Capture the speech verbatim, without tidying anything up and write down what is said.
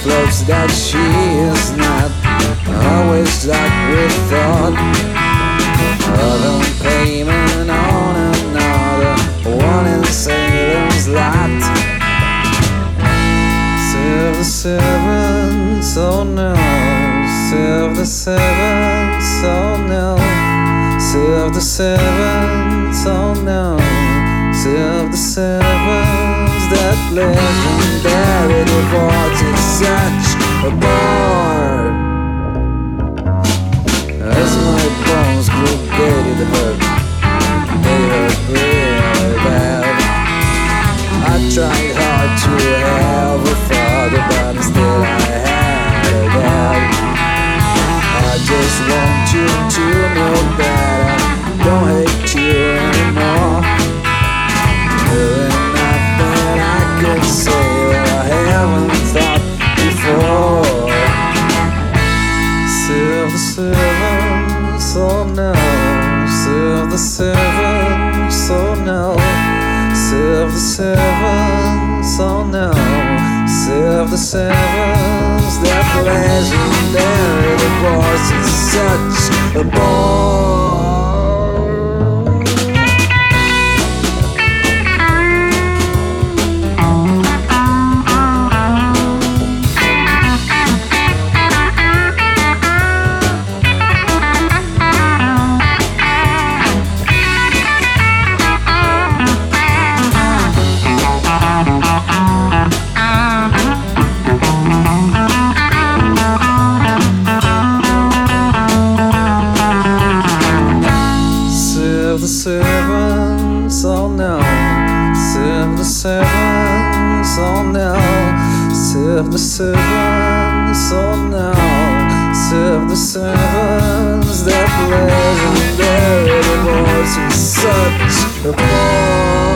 floats that she is not always like we thought. Other payment on another one in sailor's lot. Serve the servants, oh no. Serve the servants, oh no. Serve the servants, oh no. Serve the servants, that legendary divorce is such a bore. As my bones grew dead, it hurt. They hurt really bad. I tried hard to have a father, but instead I had a dad. I just want you to know that I don't hate you anymore. There ain't nothing I could say that I haven't thought before. Serve the servants, oh no. Serve the servants, oh no. Serve the servants, oh no. Serve the servants, that legendary divorce is such a bore. Serve the servants, oh no. Serve the servants, oh no. Serve the servants, oh no. Serve the servants, that legendary divorce is such a bore.